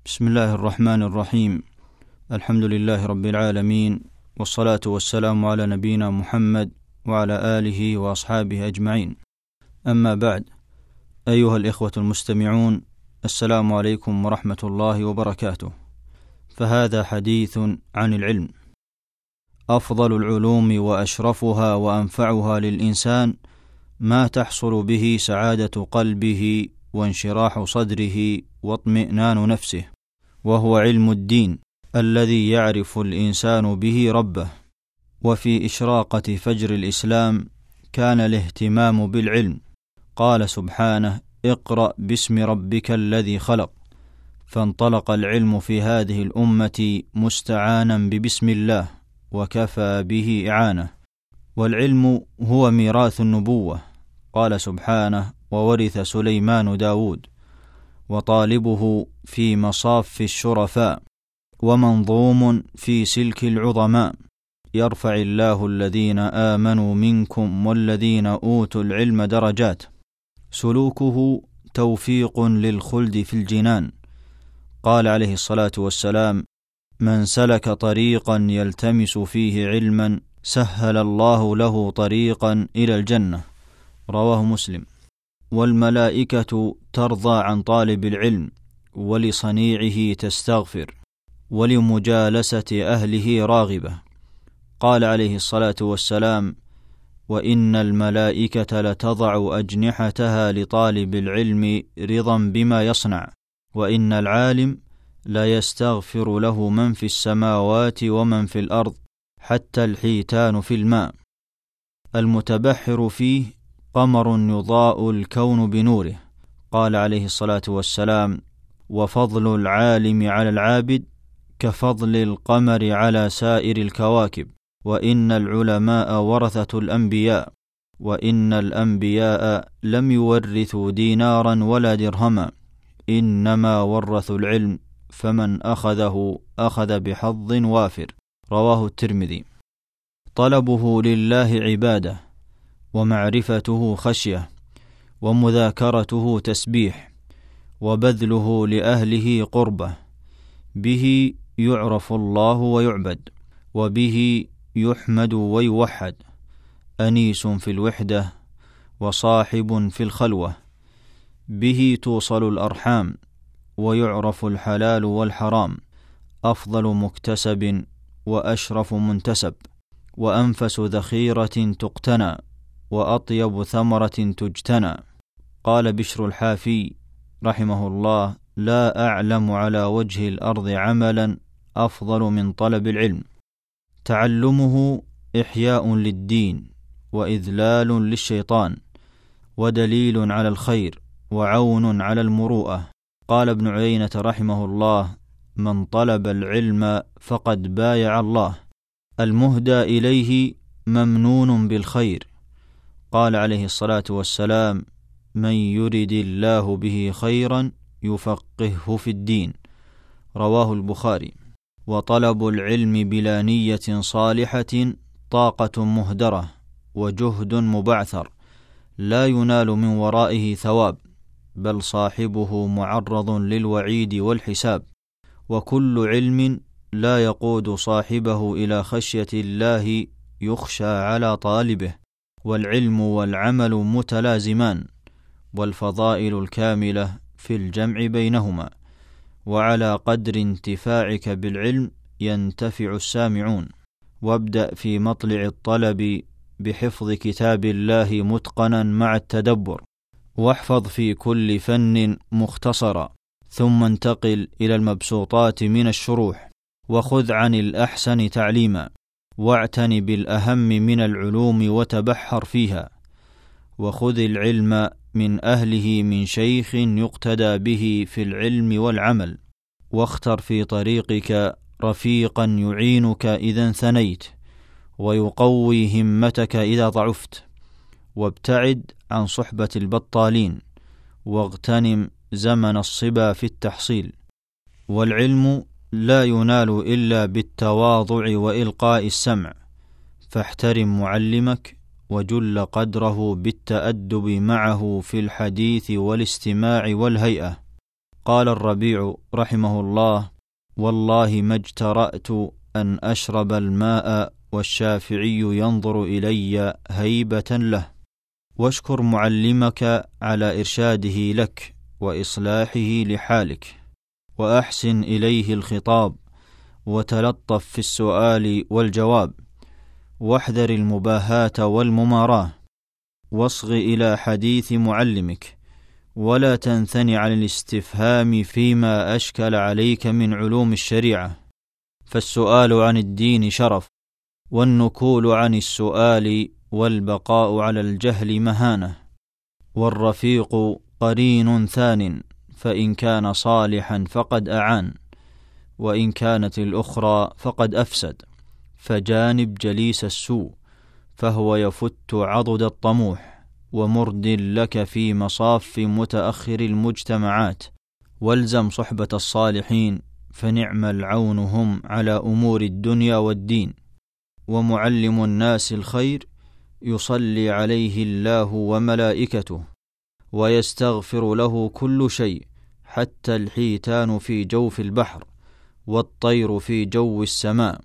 بسم الله الرحمن الرحيم. الحمد لله رب العالمين، والصلاة والسلام على نبينا محمد وعلى آله وأصحابه أجمعين. أما بعد، أيها الإخوة المستمعون، السلام عليكم ورحمة الله وبركاته. فهذا حديث عن العلم. أفضل العلوم وأشرفها وأنفعها للإنسان ما تحصل به سعادة قلبه وانشراح صدره واطمئنان نفسه، وهو علم الدين الذي يعرف الإنسان به ربه. وفي إشراقة فجر الإسلام كان الاهتمام بالعلم. قال سبحانه: اقرأ باسم ربك الذي خلق. فانطلق العلم في هذه الأمة مستعانا ببسم الله، وكفى به إعانة. والعلم هو ميراث النبوة. قال سبحانه: وورث سليمان داود. وطالبه في مصاف الشرفاء، ومنظوم في سلك العظماء. يرفع الله الذين آمنوا منكم والذين أوتوا العلم درجات. سلوكه توفيق للخلد في الجنان. قال عليه الصلاة والسلام: من سلك طريقا يلتمس فيه علما سهل الله له طريقا إلى الجنة. رواه مسلم. والملائكة ترضى عن طالب العلم، ولصنيعه تستغفر، ولمجالسة أهله راغبة. قال عليه الصلاة والسلام: وإن الملائكة لتضع أجنحتها لطالب العلم رضا بما يصنع، وإن العالم لا يستغفر له من في السماوات ومن في الأرض، حتى الحيتان في الماء. المتبحر فيه قمر يضاء الكون بنوره. قال عليه الصلاة والسلام: وفضل العالم على العابد كفضل القمر على سائر الكواكب. وإن العلماء ورثة الأنبياء، وإن الأنبياء لم يورثوا دينارا ولا درهما، إنما ورثوا العلم، فمن أخذه أخذ بحظ وافر. رواه الترمذي. طلبه لله عبادة، ومعرفته خشية، ومذاكرته تسبيح، وبذله لأهله قربة. به يعرف الله ويعبد، وبه يحمد ويوحد. أنيس في الوحدة، وصاحب في الخلوة. به توصل الأرحام، ويعرف الحلال والحرام. أفضل مكتسب، وأشرف منتسب، وأنفس ذخيرة تقتنى، وأطيب ثمرة تجتنى. قال بشر الحافي رحمه الله: لا أعلم على وجه الأرض عملا أفضل من طلب العلم. تعلمه إحياء للدين، وإذلال للشيطان، ودليل على الخير، وعون على المروءة. قال ابن عيينة رحمه الله: من طلب العلم فقد بايع الله. المهدى إليه ممنون بالخير. قال عليه الصلاة والسلام: من يرد الله به خيرا يفقهه في الدين. رواه البخاري. وطلب العلم بلا نية صالحة طاقة مهدرة، وجهد مبعثر، لا ينال من ورائه ثواب، بل صاحبه معرض للوعيد والحساب. وكل علم لا يقود صاحبه إلى خشية الله يخشى على طالبه. والعلم والعمل متلازمان، والفضائل الكاملة في الجمع بينهما. وعلى قدر انتفاعك بالعلم ينتفع السامعون. وابدأ في مطلع الطلب بحفظ كتاب الله متقنا مع التدبر، واحفظ في كل فن مختصرا، ثم انتقل إلى المبسوطات من الشروح، وخذ عن الأحسن تعليما، واعتن بالأهم من العلوم وتبحر فيها. وخذ العلم من أهله من شيخ يقتدى به في العلم والعمل. واختر في طريقك رفيقا يعينك إذا انثنيت، ويقوي همتك إذا ضعفت. وابتعد عن صحبة البطالين، واغتنم زمن الصبا في التحصيل. والعلم لا ينال إلا بالتواضع وإلقاء السمع، فاحترم معلمك، وجل قدره بالتأدب معه في الحديث والاستماع والهيئة. قال الربيع رحمه الله: والله ما اجترأت أن أشرب الماء والشافعي ينظر إلي هيبة له. واشكر معلمك على إرشاده لك وإصلاحه لحالك، وأحسن إليه الخطاب، وتلطف في السؤال والجواب، واحذر المباهاة والمماراة، واصغ إلى حديث معلمك، ولا تنثني عن الاستفهام فيما أشكل عليك من علوم الشريعة، فالسؤال عن الدين شرف، والنكول عن السؤال والبقاء على الجهل مهانة، والرفيق قرين ثان، فإن كان صالحا فقد أعان، وإن كانت الأخرى فقد أفسد، فجانب جليس السوء، فهو يفت عضد الطموح، ومرد لك في مصاف متأخر المجتمعات، والزم صحبة الصالحين، فنعم العون هم على أمور الدنيا والدين. ومعلم الناس الخير يصلي عليه الله وملائكته، ويستغفر له كل شيء، حتى الحيتان في جوف البحر، والطير في جو السماء.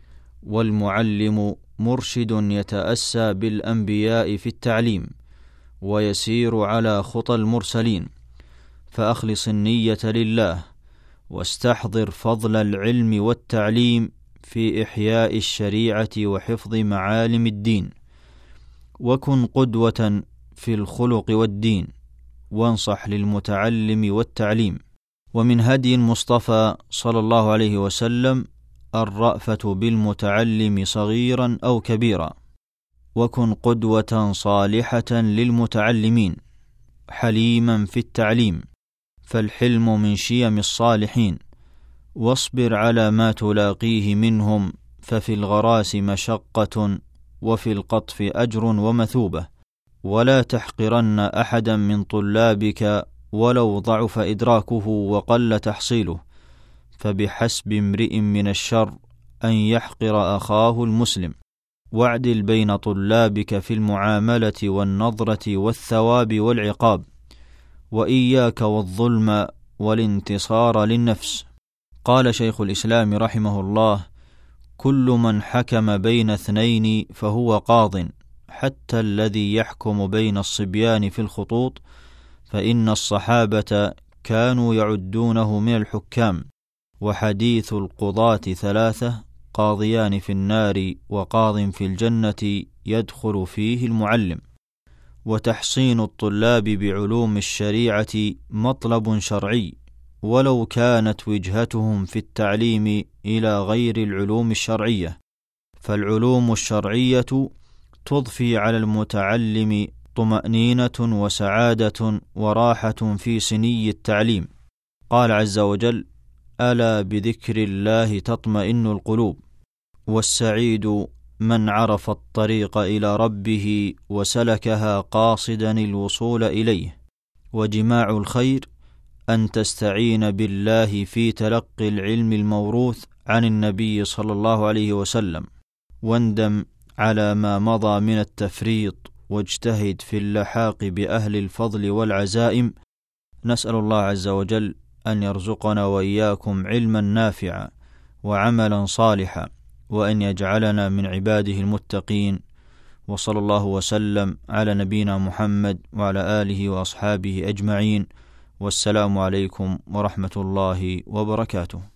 والمعلم مرشد يتأسى بالأنبياء في التعليم، ويسير على خطى المرسلين، فأخلص النية لله، واستحضر فضل العلم والتعليم في إحياء الشريعة وحفظ معالم الدين، وكن قدوة في الخلق والدين، وانصح للمتعلم والتعليم. ومن هدي المصطفى صلى الله عليه وسلم الرأفة بالمتعلم صغيرا أو كبيرا، وكن قدوة صالحة للمتعلمين، حليما في التعليم، فالحلم من شيم الصالحين، واصبر على ما تلاقيه منهم، ففي الغراس مشقة، وفي القطف أجر ومثوبة، ولا تحقرن أحدا من طلابك ولو ضعف إدراكه وقل تحصيله، فبحسب امرئ من الشر أن يحقر أخاه المسلم. واعدل بين طلابك في المعاملة والنظرة والثواب والعقاب، وإياك والظلم والانتصار للنفس. قال شيخ الإسلام رحمه الله: كل من حكم بين اثنين فهو قاض، حتى الذي يحكم بين الصبيان في الخطوط، فإن الصحابة كانوا يعدونه من الحكام. وحديث القضاة ثلاثة: قاضيان في النار وقاض في الجنة يدخل فيه المعلم. وتحصين الطلاب بعلوم الشريعة مطلب شرعي، ولو كانت وجهتهم في التعليم إلى غير العلوم الشرعية، فالعلوم الشرعية تضفي على المتعلم طمأنينة وسعادة وراحة في سني التعليم. قال عز وجل: ألا بذكر الله تطمئن القلوب. والسعيد من عرف الطريق إلى ربه وسلكها قاصدا الوصول إليه. وجماع الخير أن تستعين بالله في تلقي العلم الموروث عن النبي صلى الله عليه وسلم، واندم على ما مضى من التفريط، واجتهد في اللحاق بأهل الفضل والعزائم. نسأل الله عز وجل أن يرزقنا وإياكم علما نافعا وعملا صالحا، وأن يجعلنا من عباده المتقين. وصلى الله وسلم على نبينا محمد وعلى آله وأصحابه أجمعين، والسلام عليكم ورحمة الله وبركاته.